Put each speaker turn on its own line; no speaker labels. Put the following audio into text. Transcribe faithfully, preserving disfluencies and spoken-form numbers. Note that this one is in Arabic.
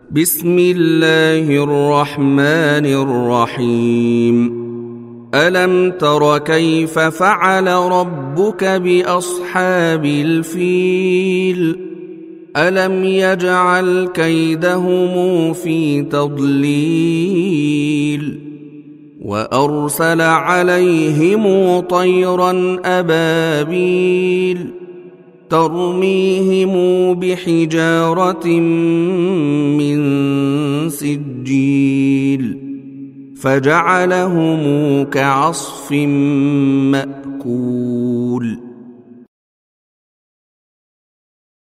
بسم الله الرحمن الرحيم ألم تر كيف فعل ربك بأصحاب الفيل ألم يجعل كيدهم في تضليل وأرسل عليهم طيرا أبابيل ترميهم بحجارة من سجيل فجعلهم كعصف مأكول.